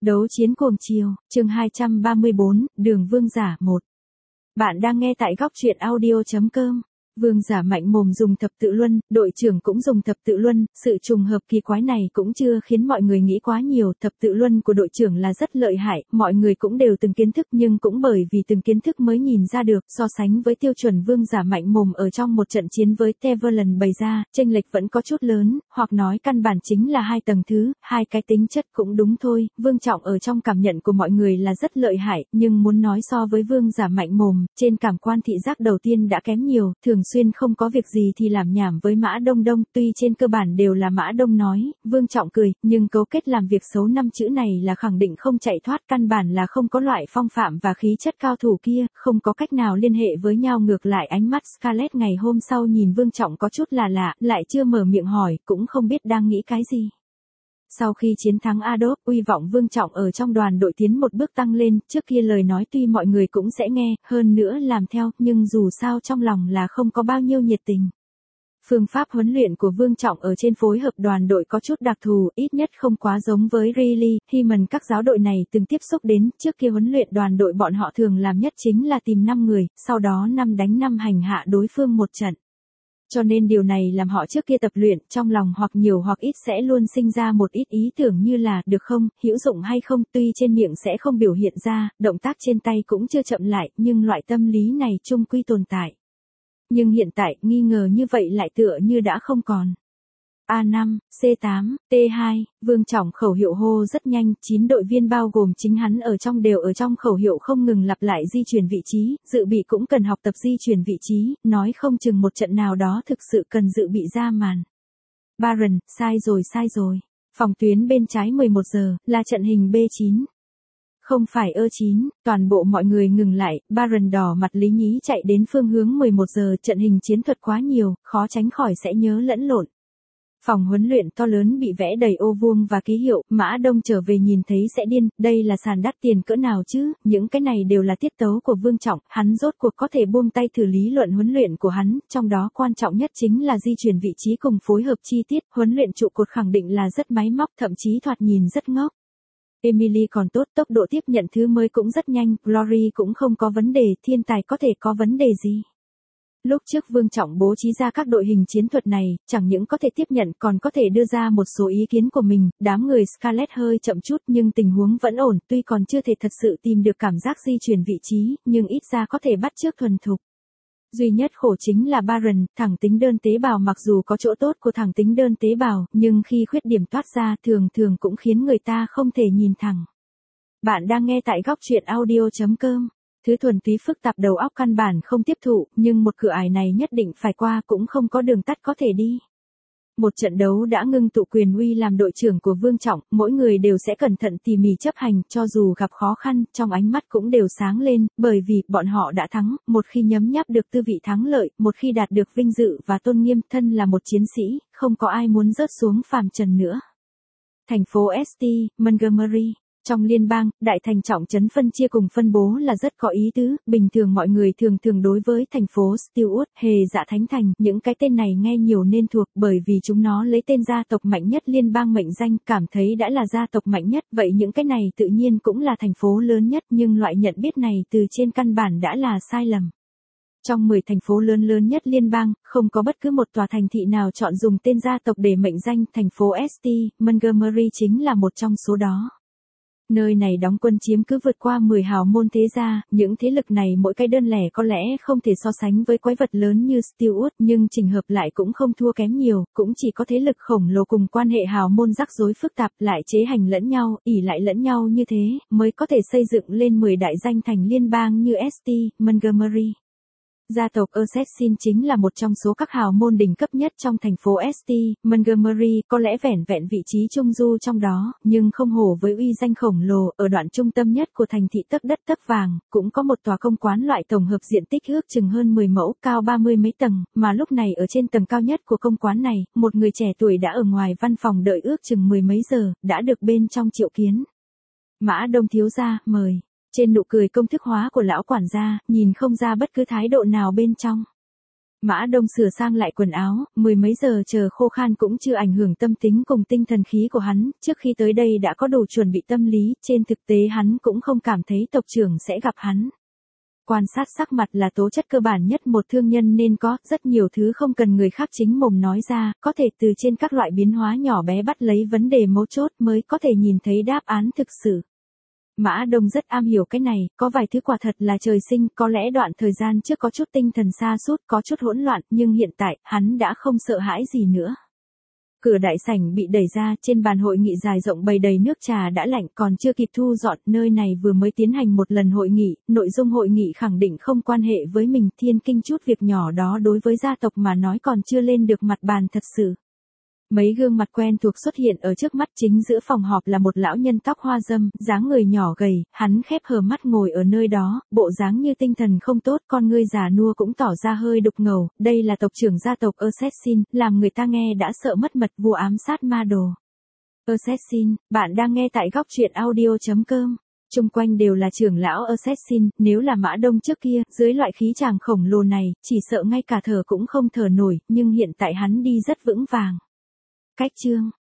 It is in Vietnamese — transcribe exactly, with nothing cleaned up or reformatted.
Đấu chiến cuồng chiều, chương hai trăm ba mươi bốn, Đường Vương Giả một. Bạn đang nghe tại góc truyện audio chấm com. Vương Giả mạnh mồm dùng thập tự luân, đội trưởng cũng dùng thập tự luân, sự trùng hợp kỳ quái này cũng chưa khiến mọi người nghĩ quá nhiều. Thập tự luân của đội trưởng là rất lợi hại, mọi người cũng đều từng kiến thức, nhưng cũng bởi vì từng kiến thức mới nhìn ra được, so sánh với tiêu chuẩn Vương Giả mạnh mồm ở trong một trận chiến với Teverland bày ra, chênh lệch vẫn có chút lớn, hoặc nói căn bản chính là hai tầng thứ, hai cái tính chất cũng đúng thôi. Vương Trọng ở trong cảm nhận của mọi người là rất lợi hại, nhưng muốn nói so với Vương Giả mạnh mồm, trên cảm quan thị giác đầu tiên đã kém nhiều, thường xuyên không có việc gì thì làm nhảm với Mã Đông Đông, tuy trên cơ bản đều là Mã Đông nói. Vương Trọng cười, nhưng cấu kết làm việc xấu năm chữ này là khẳng định không chạy thoát, căn bản là không có loại phong phạm và khí chất cao thủ kia, không có cách nào liên hệ với nhau. Ngược lại ánh mắt Scarlett ngày hôm sau nhìn Vương Trọng có chút là lạ, lại chưa mở miệng hỏi, cũng không biết đang nghĩ cái gì. Sau khi chiến thắng Adolf, uy vọng Vương Trọng ở trong đoàn đội tiến một bước tăng lên, trước kia lời nói tuy mọi người cũng sẽ nghe, hơn nữa làm theo, nhưng dù sao trong lòng là không có bao nhiêu nhiệt tình. Phương pháp huấn luyện của Vương Trọng ở trên phối hợp đoàn đội có chút đặc thù, ít nhất không quá giống với Riley, Hyman các giáo đội này từng tiếp xúc đến. Trước kia huấn luyện đoàn đội bọn họ thường làm nhất chính là tìm năm người, sau đó năm đánh năm hành hạ đối phương một trận. Cho nên điều này làm họ trước kia tập luyện, trong lòng hoặc nhiều hoặc ít sẽ luôn sinh ra một ít ý tưởng như là, được không, hữu dụng hay không, tuy trên miệng sẽ không biểu hiện ra, động tác trên tay cũng chưa chậm lại, nhưng loại tâm lý này chung quy tồn tại. Nhưng hiện tại, nghi ngờ như vậy lại tựa như đã không còn. A năm, C tám, T hai, Vương Trọng khẩu hiệu hô rất nhanh, chín đội viên bao gồm chính hắn ở trong đều ở trong khẩu hiệu không ngừng lặp lại di chuyển vị trí, dự bị cũng cần học tập di chuyển vị trí, nói không chừng một trận nào đó thực sự cần dự bị ra màn. Baron, sai rồi sai rồi. Phòng tuyến bên trái mười một giờ, là trận hình B chín. Không phải ơ chín, toàn bộ mọi người ngừng lại, Baron đỏ mặt lý nhí chạy đến phương hướng mười một giờ, trận hình chiến thuật quá nhiều, khó tránh khỏi sẽ nhớ lẫn lộn. Phòng huấn luyện to lớn bị vẽ đầy ô vuông và ký hiệu, Mã Đông trở về nhìn thấy sẽ điên, đây là sàn đắt tiền cỡ nào chứ, những cái này đều là tiết tấu của Vương Trọng, hắn rốt cuộc có thể buông tay thử lý luận huấn luyện của hắn, trong đó quan trọng nhất chính là di chuyển vị trí cùng phối hợp chi tiết, huấn luyện trụ cột khẳng định là rất máy móc, thậm chí thoạt nhìn rất ngốc. Emily còn tốt, tốc độ tiếp nhận thứ mới cũng rất nhanh, Glory cũng không có vấn đề, thiên tài có thể có vấn đề gì. Lúc trước Vương Trọng bố trí ra các đội hình chiến thuật này, chẳng những có thể tiếp nhận còn có thể đưa ra một số ý kiến của mình, đám người Scarlett hơi chậm chút nhưng tình huống vẫn ổn, tuy còn chưa thể thật sự tìm được cảm giác di chuyển vị trí, nhưng ít ra có thể bắt chước thuần thục. Duy nhất khổ chính là Baron, thẳng tính đơn tế bào mặc dù có chỗ tốt của thẳng tính đơn tế bào, nhưng khi khuyết điểm toát ra thường thường cũng khiến người ta không thể nhìn thẳng. Bạn đang nghe tại góc truyện audio chấm com. Thứ thuần túy phức tạp đầu óc căn bản không tiếp thụ, nhưng một cửa ải này nhất định phải qua, cũng không có đường tắt có thể đi. Một trận đấu đã ngưng tụ quyền uy làm đội trưởng của Vương Trọng, mỗi người đều sẽ cẩn thận tỉ mỉ chấp hành, cho dù gặp khó khăn, trong ánh mắt cũng đều sáng lên, bởi vì bọn họ đã thắng, một khi nhấm nháp được tư vị thắng lợi, một khi đạt được vinh dự và tôn nghiêm, thân là một chiến sĩ, không có ai muốn rớt xuống phàm trần nữa. Thành phố ét tê, Montgomery. Trong liên bang, đại thành trọng trấn phân chia cùng phân bố là rất có ý tứ, bình thường mọi người thường thường đối với thành phố Stewart, Hề Dạ Thánh Thành, những cái tên này nghe nhiều nên thuộc bởi vì chúng nó lấy tên gia tộc mạnh nhất liên bang mệnh danh, cảm thấy đã là gia tộc mạnh nhất, vậy những cái này tự nhiên cũng là thành phố lớn nhất, nhưng loại nhận biết này từ trên căn bản đã là sai lầm. Trong mười thành phố lớn lớn nhất liên bang, không có bất cứ một tòa thành thị nào chọn dùng tên gia tộc để mệnh danh, thành phố ét tê, Montgomery chính là một trong số đó. Nơi này đóng quân chiếm cứ vượt qua mười hào môn thế gia, những thế lực này mỗi cái đơn lẻ có lẽ không thể so sánh với quái vật lớn như Stewart, nhưng chỉnh hợp lại cũng không thua kém nhiều, cũng chỉ có thế lực khổng lồ cùng quan hệ hào môn rắc rối phức tạp, lại chế hành lẫn nhau, ỷ lại lẫn nhau như thế, mới có thể xây dựng lên mười đại danh thành liên bang như ét tê, Montgomery. Gia tộc Assassin chính là một trong số các hào môn đỉnh cấp nhất trong thành phố ét tê, Montgomery, có lẽ vẻn vẹn vị trí trung du trong đó, nhưng không hổ với uy danh khổng lồ, ở đoạn trung tâm nhất của thành thị tấc đất tấc vàng, cũng có một tòa công quán loại tổng hợp diện tích ước chừng hơn mười mẫu, cao ba mươi mấy tầng, mà lúc này ở trên tầng cao nhất của công quán này, một người trẻ tuổi đã ở ngoài văn phòng đợi ước chừng mười mấy giờ, đã được bên trong triệu kiến. Mã Đông thiếu gia, mời. Trên nụ cười công thức hóa của lão quản gia, nhìn không ra bất cứ thái độ nào bên trong. Mã Đông sửa sang lại quần áo, mười mấy giờ chờ khô khan cũng chưa ảnh hưởng tâm tính cùng tinh thần khí của hắn, trước khi tới đây đã có đủ chuẩn bị tâm lý, trên thực tế hắn cũng không cảm thấy tộc trưởng sẽ gặp hắn. Quan sát sắc mặt là tố chất cơ bản nhất một thương nhân nên có, rất nhiều thứ không cần người khác chính mồm nói ra, có thể từ trên các loại biến hóa nhỏ bé bắt lấy vấn đề mấu chốt mới có thể nhìn thấy đáp án thực sự. Mã Đông rất am hiểu cái này, có vài thứ quả thật là trời sinh, có lẽ đoạn thời gian trước có chút tinh thần sa sút, có chút hỗn loạn, nhưng hiện tại, hắn đã không sợ hãi gì nữa. Cửa đại sảnh bị đẩy ra, trên bàn hội nghị dài rộng bày đầy nước trà đã lạnh, còn chưa kịp thu dọn, nơi này vừa mới tiến hành một lần hội nghị, nội dung hội nghị khẳng định không quan hệ với mình, thiên kinh chút việc nhỏ đó đối với gia tộc mà nói còn chưa lên được mặt bàn thật sự. Mấy gương mặt quen thuộc xuất hiện ở trước mắt, chính giữa phòng họp là một lão nhân tóc hoa râm, dáng người nhỏ gầy, hắn khép hờ mắt ngồi ở nơi đó, bộ dáng như tinh thần không tốt, con ngươi già nua cũng tỏ ra hơi đục ngầu, đây là tộc trưởng gia tộc Assassin, làm người ta nghe đã sợ mất mật, vua ám sát ma đồ. Assassin, bạn đang nghe tại góc truyện audio chấm com. Trung quanh đều là trưởng lão Assassin, nếu là Mã Đông trước kia, dưới loại khí chàng khổng lồ này, chỉ sợ ngay cả thở cũng không thở nổi, nhưng hiện tại hắn đi rất vững vàng. Cách chương